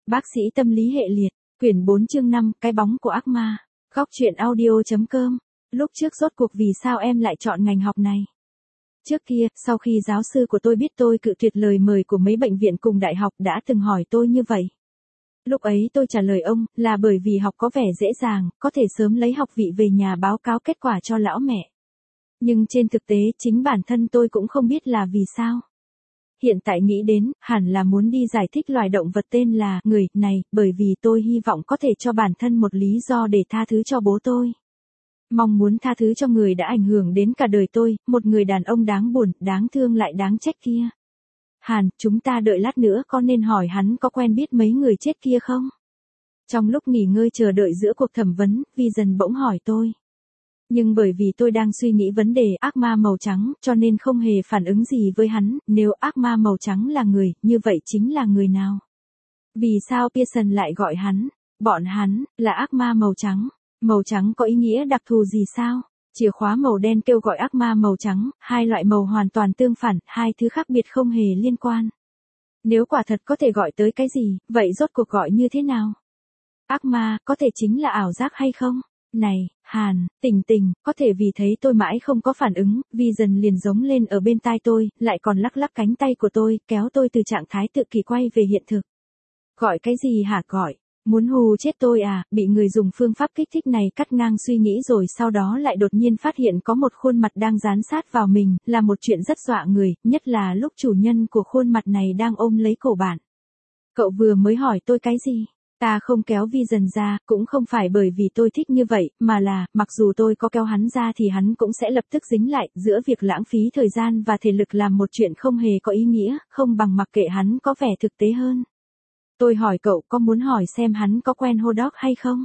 Bác sĩ tâm lý hệ liệt, quyển 4 chương 5, cái bóng của ác ma. Góc truyện audio.com. Lúc trước rốt cuộc vì sao em lại chọn ngành học này? Trước kia, sau khi giáo sư của tôi biết tôi cự tuyệt lời mời của mấy bệnh viện cùng đại học đã từng hỏi tôi như vậy. Lúc ấy tôi trả lời ông là bởi vì học có vẻ dễ dàng, có thể sớm lấy học vị về nhà báo cáo kết quả cho lão mẹ. Nhưng trên thực tế chính bản thân tôi cũng không biết là vì sao. Hiện tại nghĩ đến, hẳn là muốn đi giải thích loài động vật tên là người này, bởi vì tôi hy vọng có thể cho bản thân một lý do để tha thứ cho bố tôi. Mong muốn tha thứ cho người đã ảnh hưởng đến cả đời tôi, một người đàn ông đáng buồn, đáng thương lại đáng trách kia. Hàn, chúng ta đợi lát nữa có nên hỏi hắn có quen biết mấy người chết kia không? Trong lúc nghỉ ngơi chờ đợi giữa cuộc thẩm vấn, Vi dần bỗng hỏi tôi. Nhưng bởi vì tôi đang suy nghĩ vấn đề ác ma màu trắng, cho nên không hề phản ứng gì với hắn, nếu ác ma màu trắng là người, như vậy chính là người nào? Vì sao Pearson lại gọi bọn hắn, là ác ma màu trắng? Màu trắng có ý nghĩa đặc thù gì sao? Chìa khóa màu đen kêu gọi ác ma màu trắng, hai loại màu hoàn toàn tương phản, hai thứ khác biệt không hề liên quan. Nếu quả thật có thể gọi tới cái gì, vậy rốt cuộc gọi như thế nào? Ác ma, có thể chính là ảo giác hay không? Này, Hàn, tỉnh, có thể vì thấy tôi mãi không có phản ứng, Vi dần liền giống lên ở bên tai tôi, lại còn lắc lắc cánh tay của tôi, kéo tôi từ trạng thái tự kỷ quay về hiện thực. Gọi cái gì hả gọi? Muốn hù chết tôi à? Bị người dùng phương pháp kích thích này cắt ngang suy nghĩ rồi sau đó lại đột nhiên phát hiện có một khuôn mặt đang dán sát vào mình, là một chuyện rất dọa người, nhất là lúc chủ nhân của khuôn mặt này đang ôm lấy cổ bạn. Cậu vừa mới hỏi tôi cái gì? Ta không kéo Vi dần ra, cũng không phải bởi vì tôi thích như vậy, mà là, mặc dù tôi có kéo hắn ra thì hắn cũng sẽ lập tức dính lại, giữa việc lãng phí thời gian và thể lực làm một chuyện không hề có ý nghĩa, không bằng mặc kệ hắn có vẻ thực tế hơn. Tôi hỏi cậu có muốn hỏi xem hắn có quen Hodok hay không?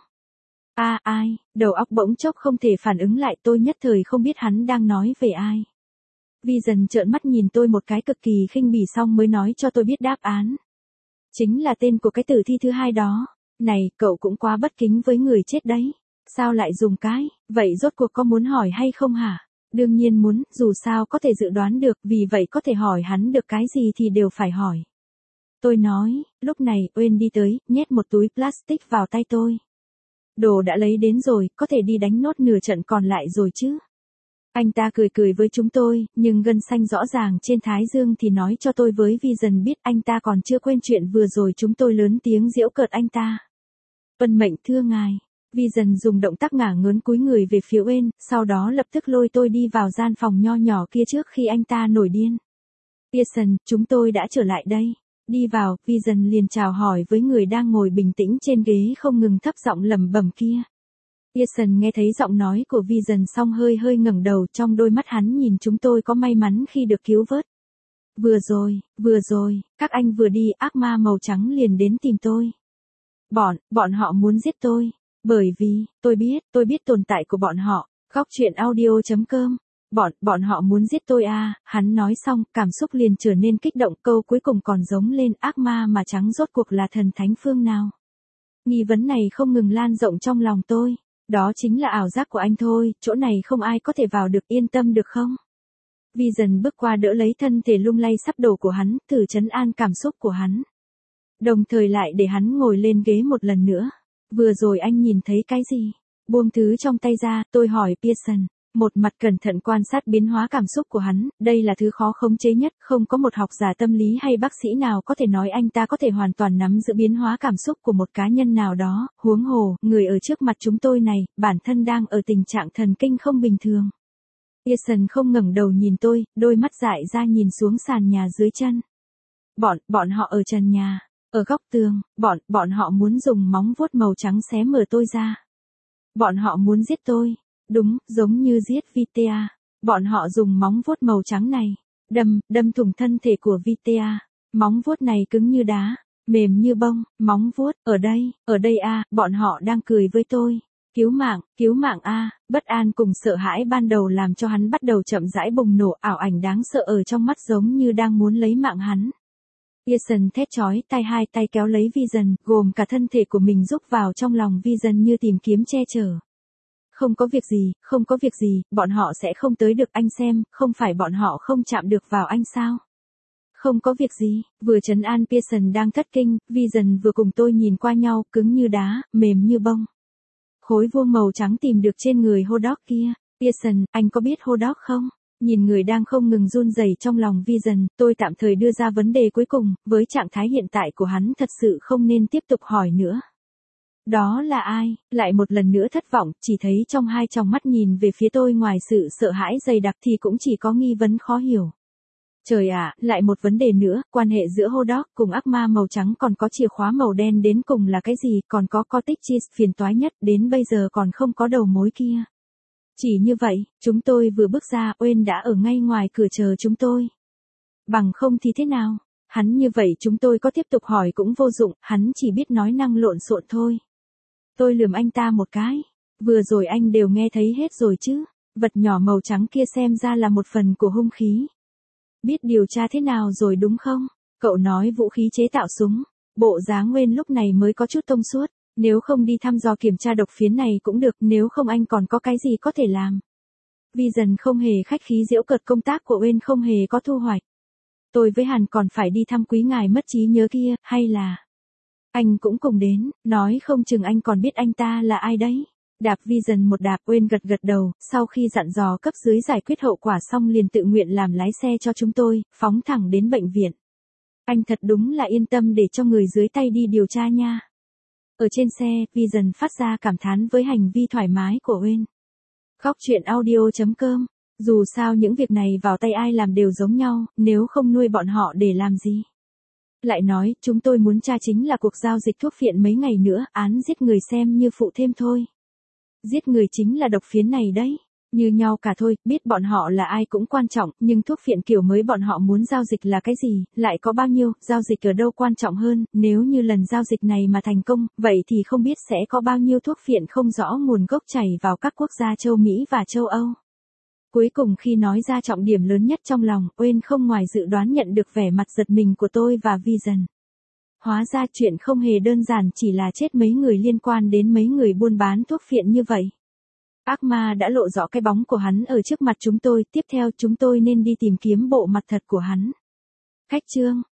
Ai? Đầu óc bỗng chốc không thể phản ứng lại, tôi nhất thời không biết hắn đang nói về ai. Vi dần trợn mắt nhìn tôi một cái cực kỳ khinh bỉ xong mới nói cho tôi biết đáp án. Chính là tên của cái tử thi thứ hai đó. Này, cậu cũng quá bất kính với người chết đấy. Sao lại dùng cái, vậy rốt cuộc có muốn hỏi hay không hả? Đương nhiên muốn, dù sao có thể dự đoán được, vì vậy có thể hỏi hắn được cái gì thì đều phải hỏi. Tôi nói, lúc này, Uyên đi tới, nhét một túi plastic vào tay tôi. Đồ đã lấy đến rồi, có thể đi đánh nốt nửa trận còn lại rồi chứ. Anh ta cười với chúng tôi, nhưng gân xanh rõ ràng trên thái dương thì nói cho tôi với Vi dần biết anh ta còn chưa quên chuyện vừa rồi chúng tôi lớn tiếng giễu cợt anh ta. Vân mệnh thưa ngài. Vi dần dùng động tác ngả ngớn cúi người về phía Uyên, sau đó lập tức lôi tôi đi vào gian phòng nho nhỏ kia trước khi anh ta nổi điên. Pearson, chúng tôi đã trở lại đây. Đi vào, Vi dần liền chào hỏi với người đang ngồi bình tĩnh trên ghế không ngừng thấp giọng lẩm bẩm kia. Pearson nghe thấy giọng nói của Vi dần xong hơi ngẩng đầu, trong đôi mắt hắn nhìn chúng tôi có may mắn khi được cứu vớt. Vừa rồi, các anh vừa đi, ác ma màu trắng liền đến tìm tôi. Bọn họ muốn giết tôi, bởi vì, tôi biết tồn tại của bọn họ. Góc truyện audio.com. Bọn họ muốn giết tôi à? Hắn nói xong, cảm xúc liền trở nên kích động, câu cuối cùng còn giống lên, ác ma mà trắng rốt cuộc là thần thánh phương nào? Nghi vấn này không ngừng lan rộng trong lòng tôi. Đó chính là ảo giác của anh thôi, chỗ này không ai có thể vào được, yên tâm được không? Vi dần bước qua đỡ lấy thân thể lung lay sắp đổ của hắn, thử trấn an cảm xúc của hắn. Đồng thời lại để hắn ngồi lên ghế một lần nữa. Vừa rồi anh nhìn thấy cái gì? Buông thứ trong tay ra, tôi hỏi Pearson. Một mặt cẩn thận quan sát biến hóa cảm xúc của hắn, đây là thứ khó khống chế nhất, không có một học giả tâm lý hay bác sĩ nào có thể nói anh ta có thể hoàn toàn nắm giữ biến hóa cảm xúc của một cá nhân nào đó, huống hồ, người ở trước mặt chúng tôi này, bản thân đang ở tình trạng thần kinh không bình thường. Pearson không ngẩng đầu nhìn tôi, đôi mắt dại ra nhìn xuống sàn nhà dưới chân. Bọn họ ở trần nhà, ở góc tường, bọn họ muốn dùng móng vuốt màu trắng xé mở tôi ra. Bọn họ muốn giết tôi. Đúng, giống như giết Vitea. Bọn họ dùng móng vuốt màu trắng này, đâm thủng thân thể của Vitea. Móng vuốt này cứng như đá, mềm như bông, móng vuốt, ở đây a, bọn họ đang cười với tôi. Cứu mạng a, bất an cùng sợ hãi ban đầu làm cho hắn bắt đầu chậm rãi bùng nổ, ảo ảnh đáng sợ ở trong mắt giống như đang muốn lấy mạng hắn. Pearson thét chói tai, hai tay kéo lấy Vi dần, gồm cả thân thể của mình rúc vào trong lòng Vi dần như tìm kiếm che chở. Không có việc gì, bọn họ sẽ không tới được, anh xem, không phải bọn họ không chạm được vào anh sao? Không có việc gì, vừa trấn an Pearson đang thất kinh, Vision vừa cùng tôi nhìn qua nhau, cứng như đá, mềm như bông. Khối vuông màu trắng tìm được trên người Hodok kia. Pearson, anh có biết Hodok không? Nhìn người đang không ngừng run rẩy trong lòng Vision, tôi tạm thời đưa ra vấn đề cuối cùng, với trạng thái hiện tại của hắn thật sự không nên tiếp tục hỏi nữa. Đó là ai? Lại một lần nữa thất vọng, chỉ thấy trong hai tròng mắt nhìn về phía tôi ngoài sự sợ hãi dày đặc thì cũng chỉ có nghi vấn khó hiểu. Trời ạ, lại một vấn đề nữa, quan hệ giữa Hodok cùng ác ma màu trắng còn có chìa khóa màu đen đến cùng là cái gì, còn có Cortex Cheese phiền toái nhất đến bây giờ còn không có đầu mối kia. Chỉ như vậy, chúng tôi vừa bước ra, Owen đã ở ngay ngoài cửa chờ chúng tôi. Bằng không thì thế nào? Hắn như vậy chúng tôi có tiếp tục hỏi cũng vô dụng, hắn chỉ biết nói năng lộn xộn thôi. Tôi lườm anh ta một cái. Vừa rồi anh đều nghe thấy hết rồi chứ. Vật nhỏ màu trắng kia xem ra là một phần của hung khí. Biết điều tra thế nào rồi đúng không? Cậu nói vũ khí chế tạo súng. Bộ dáng Nguyên lúc này mới có chút thông suốt. Nếu không đi thăm dò kiểm tra độc phiến này cũng được, nếu không anh còn có cái gì có thể làm. Vision không hề khách khí giễu cợt công tác của Nguyên không hề có thu hoạch. Tôi với Hàn còn phải đi thăm quý ngài mất trí nhớ kia, hay là... Anh cũng cùng đến, nói không chừng anh còn biết anh ta là ai đấy. Đạp Vision một đạp, Owen gật đầu, sau khi dặn dò cấp dưới giải quyết hậu quả xong liền tự nguyện làm lái xe cho chúng tôi, phóng thẳng đến bệnh viện. Anh thật đúng là yên tâm để cho người dưới tay đi điều tra nha. Ở trên xe, Vision phát ra cảm thán với hành vi thoải mái của Owen. Góc truyện audio.com. Dù sao những việc này vào tay ai làm đều giống nhau, nếu không nuôi bọn họ để làm gì. Lại nói, chúng tôi muốn tra chính là cuộc giao dịch thuốc phiện mấy ngày nữa, án giết người xem như phụ thêm thôi. Giết người chính là độc phiến này đấy. Như nhau cả thôi, biết bọn họ là ai cũng quan trọng, nhưng thuốc phiện kiểu mới bọn họ muốn giao dịch là cái gì, lại có bao nhiêu, giao dịch ở đâu quan trọng hơn, nếu như lần giao dịch này mà thành công, vậy thì không biết sẽ có bao nhiêu thuốc phiện không rõ nguồn gốc chảy vào các quốc gia châu Mỹ và châu Âu. Cuối cùng khi nói ra trọng điểm lớn nhất trong lòng, Owen không ngoài dự đoán nhận được vẻ mặt giật mình của tôi và Vision. Hóa ra chuyện không hề đơn giản chỉ là chết mấy người liên quan đến mấy người buôn bán thuốc phiện như vậy. Ác ma đã lộ rõ cái bóng của hắn ở trước mặt chúng tôi, tiếp theo chúng tôi nên đi tìm kiếm bộ mặt thật của hắn. Khách trương,